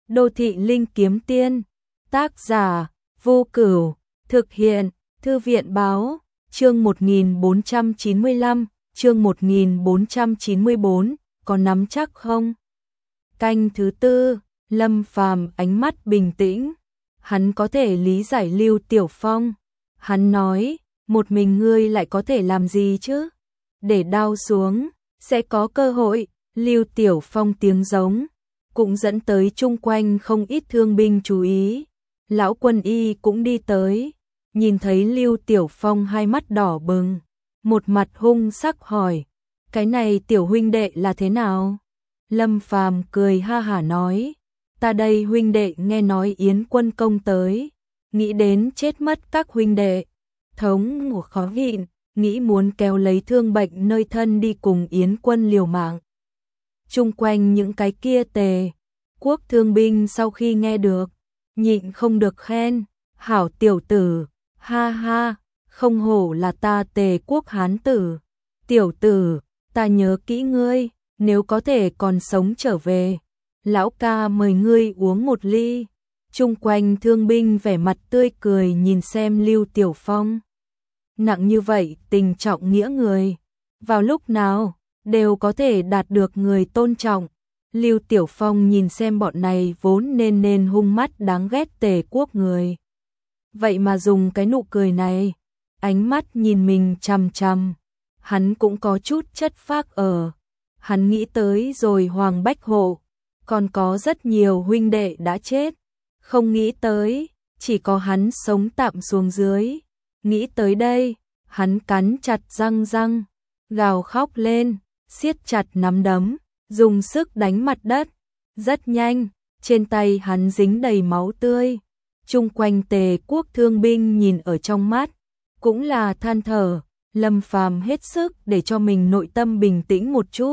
Đô thị linh kiếm tiên. Tác giả Vô Cửu. Thực hiện Thư viện báo. Chương 1495, chương 1494, có nắm chắc không? Canh thứ tư, Lâm Phàm ánh mắt bình tĩnh. Hắn có thể lý giải Lưu Tiểu Phong. Hắn nói, một mình ngươi lại có thể làm gì chứ? Để đao xuống, sẽ có cơ hội. Lưu Tiểu Phong tiếng giống, cũng dẫn tới chung quanh không ít thương binh chú ý. Lão quân y cũng đi tới, nhìn thấy Lưu Tiểu Phong hai mắt đỏ bừng, một mặt hung sắc hỏi, cái này tiểu huynh đệ là thế nào? Lâm Phàm cười ha hả nói, ta đây huynh đệ nghe nói Yến Quân công tới, nghĩ đến chết mất các huynh đệ, thống ngủ khó nhịn, nghĩ muốn kéo lấy thương bệnh nơi thân đi cùng Yến Quân liều mạng. Chung quanh những cái kia Tề Quốc thương binh sau khi nghe được, nhịn không được khen, hảo tiểu tử, ha ha, không hổ là ta Tề Quốc hán tử. Tiểu tử, ta nhớ kỹ ngươi, nếu có thể còn sống trở về, lão ca mời ngươi uống một ly. Chung quanh thương binh vẻ mặt tươi cười nhìn xem Lưu Tiểu Phong. Nặng như vậy tình trọng nghĩa người, vào lúc nào đều có thể đạt được người tôn trọng. Lưu Tiểu Phong nhìn xem bọn này vốn nên hung mắt đáng ghét Tề Quốc người. Vậy mà dùng cái nụ cười này, ánh mắt nhìn mình chằm chằm, hắn cũng có chút chất phác ở. Hắn nghĩ tới rồi Hoàng Bách Hộ, còn có rất nhiều huynh đệ đã chết, không nghĩ tới, chỉ có hắn sống tạm xuống dưới. Nghĩ tới đây, hắn cắn chặt răng, gào khóc lên, siết chặt nắm đấm, dùng sức đánh mặt đất. Rất nhanh, trên tay hắn dính đầy máu tươi. Chung quanh Tề Quốc thương binh nhìn ở trong mắt, cũng là than thở. Lâm Phàm hết sức để cho mình nội tâm bình tĩnh một chút.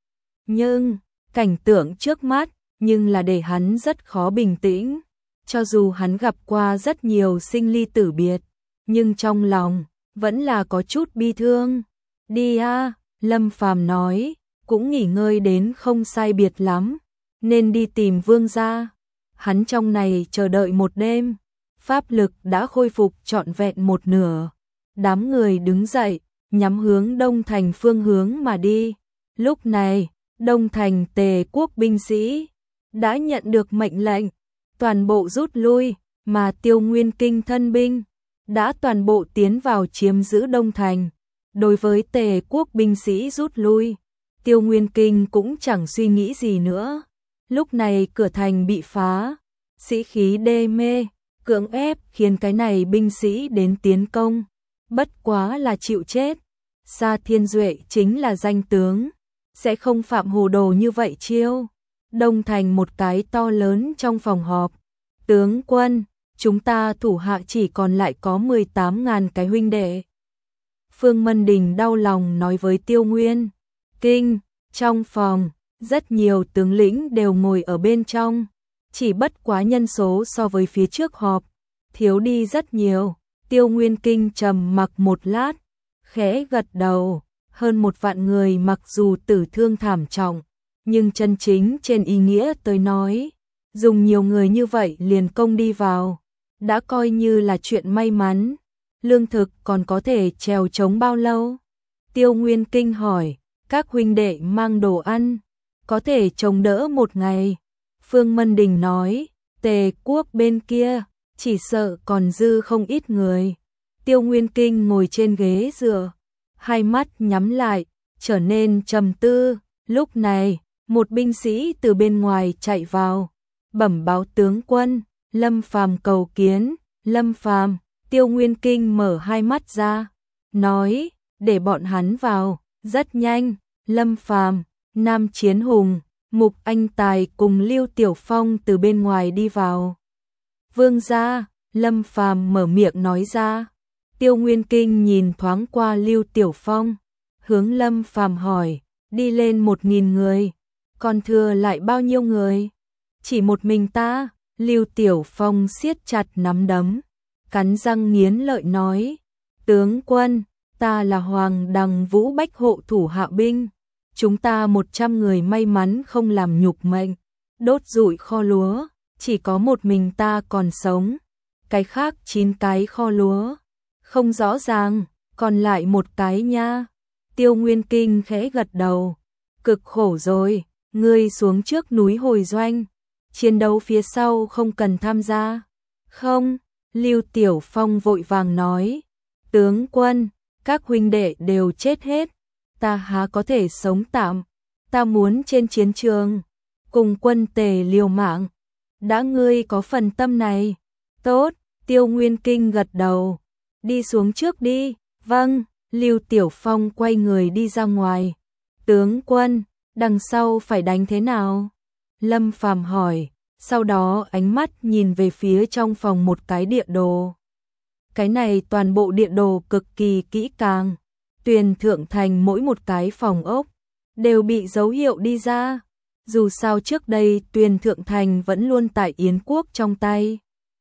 Nhưng, cảnh tượng trước mắt, nhưng là để hắn rất khó bình tĩnh. Cho dù hắn gặp qua rất nhiều sinh ly tử biệt, nhưng trong lòng, vẫn là có chút bi thương. Đi a, Lâm Phàm nói, cũng nghỉ ngơi đến không sai biệt lắm, nên đi tìm Vương gia. Hắn trong này chờ đợi một đêm, pháp lực đã khôi phục trọn vẹn một nửa. Đám người đứng dậy, nhắm hướng Đông Thành phương hướng mà đi. Lúc này, Đông Thành Tề Quốc binh sĩ đã nhận được mệnh lệnh, toàn bộ rút lui, mà Tiêu Nguyên Kinh thân binh đã toàn bộ tiến vào chiếm giữ Đông Thành. Đối với Tề Quốc binh sĩ rút lui, Tiêu Nguyên Kinh cũng chẳng suy nghĩ gì nữa. Lúc này cửa thành bị phá, sĩ khí đê mê, cưỡng ép khiến cái này binh sĩ đến tiến công, bất quá là chịu chết. Sa Thiên Duệ chính là danh tướng, sẽ không phạm hồ đồ như vậy chiêu. Đông Thành một cái to lớn trong phòng họp, tướng quân, chúng ta thủ hạ chỉ còn lại có 18.000 cái huynh đệ. Phương Mân Đình đau lòng nói với Tiêu Nguyên Kinh. Trong phòng, rất nhiều tướng lĩnh đều ngồi ở bên trong, chỉ bất quá nhân số so với phía trước họp thiếu đi rất nhiều. Tiêu Nguyên Kinh trầm mặc một lát, khẽ gật đầu. Hơn 1 vạn người mặc dù tử thương thảm trọng, nhưng chân chính trên ý nghĩa tới nói, dùng nhiều người như vậy liền công đi vào, đã coi như là chuyện may mắn. Lương thực còn có thể trèo chống bao lâu? Tiêu Nguyên Kinh hỏi. Các huynh đệ mang đồ ăn, có thể chống đỡ một ngày. Phương Mân Đình nói, Tề Quốc bên kia, chỉ sợ còn dư không ít người. Tiêu Nguyên Kinh ngồi trên ghế dựa, hai mắt nhắm lại, trở nên trầm tư. Lúc này, một binh sĩ từ bên ngoài chạy vào, bẩm báo tướng quân, Lâm Phàm cầu kiến. Lâm Phàm. Tiêu Nguyên Kinh mở hai mắt ra, nói, để bọn hắn vào. Rất nhanh, Lâm Phàm, Nam Chiến Hùng, Mục Anh Tài cùng Lưu Tiểu Phong từ bên ngoài đi vào. Vương gia, Lâm Phàm mở miệng nói ra. Tiêu Nguyên Kinh nhìn thoáng qua Lưu Tiểu Phong, hướng Lâm Phàm hỏi, đi lên 1.000 người, còn thừa lại bao nhiêu người? Chỉ một mình ta. Lưu Tiểu Phong siết chặt nắm đấm, cắn răng nghiến lợi nói, tướng quân, ta là Hoàng Đằng Vũ Bách Hộ thủ hạ binh, chúng ta 100 người may mắn không làm nhục mệnh, đốt rụi kho lúa, chỉ có một mình ta còn sống, cái khác 9 cái kho lúa. Không rõ ràng, còn lại một cái nha. Tiêu Nguyên Kinh khẽ gật đầu. Cực khổ rồi, ngươi xuống trước núi hồi doanh. Chiến đấu phía sau không cần tham gia. Không, Lưu Tiểu Phong vội vàng nói. Tướng quân, các huynh đệ đều chết hết. Ta há có thể sống tạm. Ta muốn trên chiến trường, cùng quân Tề liều mạng. Đã ngươi có phần tâm này. Tốt, Tiêu Nguyên Kinh gật đầu. Đi xuống trước đi. Vâng, Lưu Tiểu Phong quay người đi ra ngoài. Tướng quân, đằng sau phải đánh thế nào? Lâm Phàm hỏi, sau đó ánh mắt nhìn về phía trong phòng một cái địa đồ. Cái này toàn bộ địa đồ cực kỳ kỹ càng. Tuyền Thượng Thành mỗi một cái phòng ốc đều bị dấu hiệu đi ra. Dù sao trước đây Tuyền Thượng Thành vẫn luôn tại Yến quốc trong tay.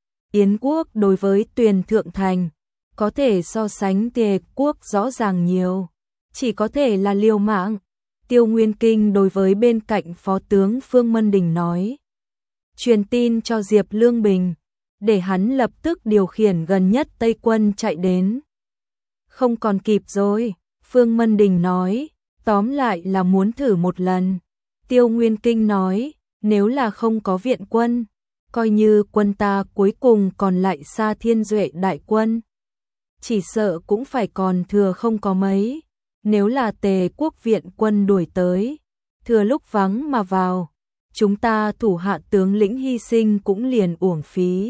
Yến quốc đối với Tuyền Thượng Thành có thể so sánh Tề quốc rõ ràng nhiều, chỉ có thể là liều mạng. Tiêu Nguyên Kinh đối với bên cạnh phó tướng Phương Mân Đình nói, truyền tin cho Diệp Lương Bình, để hắn lập tức điều khiển gần nhất Tây quân chạy đến. Không còn kịp rồi, Phương Mân Đình nói, tóm lại là muốn thử một lần. Tiêu Nguyên Kinh nói, nếu là không có viện quân, coi như quân ta cuối cùng còn lại Sa Thiên Duệ đại quân, chỉ sợ cũng phải còn thừa không có mấy. Nếu là Tề quốc viện quân đuổi tới, thừa lúc vắng mà vào, chúng ta thủ hạ tướng lĩnh hy sinh cũng liền uổng phí.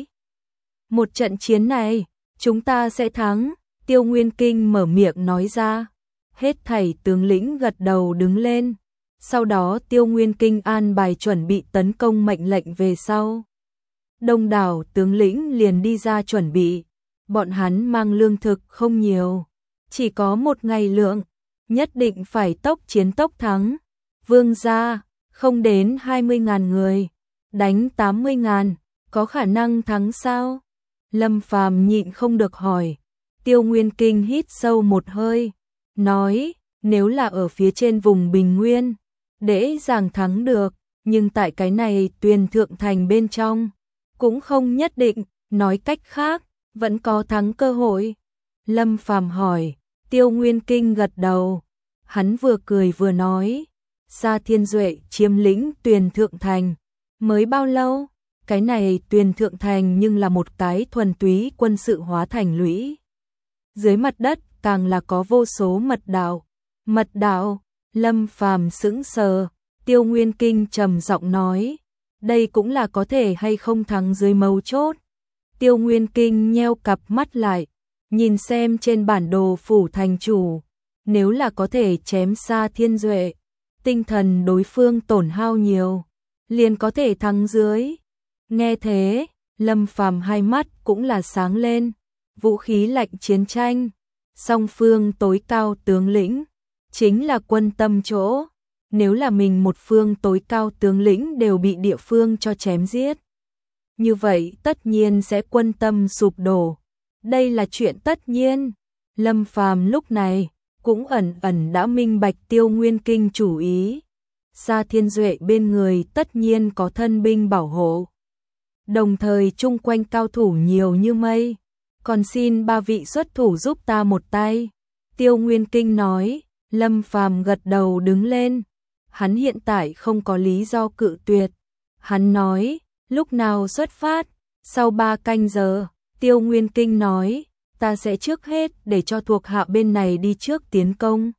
Một trận chiến này, chúng ta sẽ thắng. Tiêu Nguyên Kinh mở miệng nói ra. Hết thảy tướng lĩnh gật đầu đứng lên. Sau đó Tiêu Nguyên Kinh an bài chuẩn bị tấn công mệnh lệnh về sau. Đông đảo tướng lĩnh liền đi ra chuẩn bị. Bọn hắn mang lương thực không nhiều, chỉ có 1 ngày lượng, nhất định phải tốc chiến tốc thắng. Vương gia, không đến 20.000 người, đánh 80.000, có khả năng thắng sao? Lâm Phàm nhịn không được hỏi. Tiêu Nguyên Kinh hít sâu một hơi, nói, nếu là ở phía trên vùng Bình Nguyên, dễ dàng thắng được, nhưng tại cái này Tuyền Thượng Thành bên trong, cũng không nhất định, nói cách khác, vẫn có thắng cơ hội. Lâm Phàm hỏi, Tiêu Nguyên Kinh gật đầu, hắn vừa cười vừa nói, Sa Thiên Duệ chiếm lĩnh Tuyền Thượng Thành, mới bao lâu? Cái này Tuyền Thượng Thành nhưng là một cái thuần túy quân sự hóa thành lũy. Dưới mặt đất càng là có vô số mật đạo. Mật đạo, Lâm Phàm sững sờ, Tiêu Nguyên Kinh trầm giọng nói, đây cũng là có thể hay không thắng dưới mấu chốt. Tiêu Nguyên Kinh nheo cặp mắt lại, nhìn xem trên bản đồ phủ thành chủ, nếu là có thể chém Sa Thiên Duệ, tinh thần đối phương tổn hao nhiều, liền có thể thắng dưới. Nghe thế, Lâm Phàm hai mắt cũng là sáng lên, vũ khí lạnh chiến tranh, song phương tối cao tướng lĩnh, chính là quân tâm chỗ, nếu là mình một phương tối cao tướng lĩnh đều bị địa phương cho chém giết. Như vậy tất nhiên sẽ quân tâm sụp đổ, đây là chuyện tất nhiên. Lâm Phàm lúc này cũng ẩn ẩn đã minh bạch Tiêu Nguyên Kinh chủ ý. Sa Thiên Duệ bên người tất nhiên có thân binh bảo hộ, đồng thời chung quanh cao thủ nhiều như mây, còn xin 3 vị xuất thủ giúp ta một tay. Tiêu Nguyên Kinh nói. Lâm Phàm gật đầu đứng lên, hắn hiện tại không có lý do cự tuyệt. Hắn nói, lúc nào xuất phát? Sau 3 canh giờ. Tiêu Nguyên Kinh nói, ta sẽ trước hết để cho thuộc hạ bên này đi trước tiến công.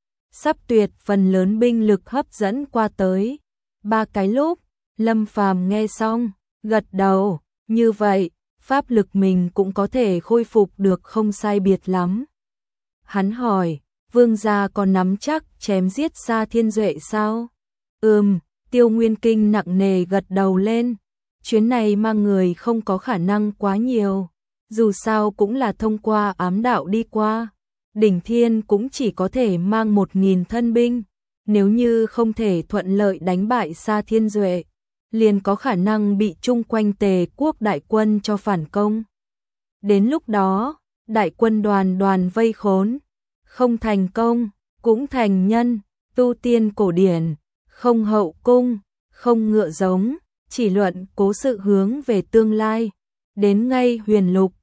Sắp tuyệt phần lớn binh lực hấp dẫn qua tới. 3 cái lúc, Lâm Phàm nghe xong, gật đầu, như vậy, pháp lực mình cũng có thể khôi phục được không sai biệt lắm. Hắn hỏi, vương gia còn nắm chắc chém giết Sa Thiên Duệ sao? Tiêu Nguyên Kinh nặng nề gật đầu lên. Chuyến này mang người không có khả năng quá nhiều, dù sao cũng là thông qua ám đạo đi qua. Đỉnh Thiên cũng chỉ có thể mang 1.000 thân binh, nếu như không thể thuận lợi đánh bại Sa Thiên Duệ, liền có khả năng bị chung quanh Tề quốc đại quân cho phản công. Đến lúc đó, đại quân đoàn vây khốn, không thành công, cũng thành nhân, tu tiên cổ điển, không hậu cung, không ngựa giống, chỉ luận cố sự hướng về tương lai. Đến ngay huyền lục,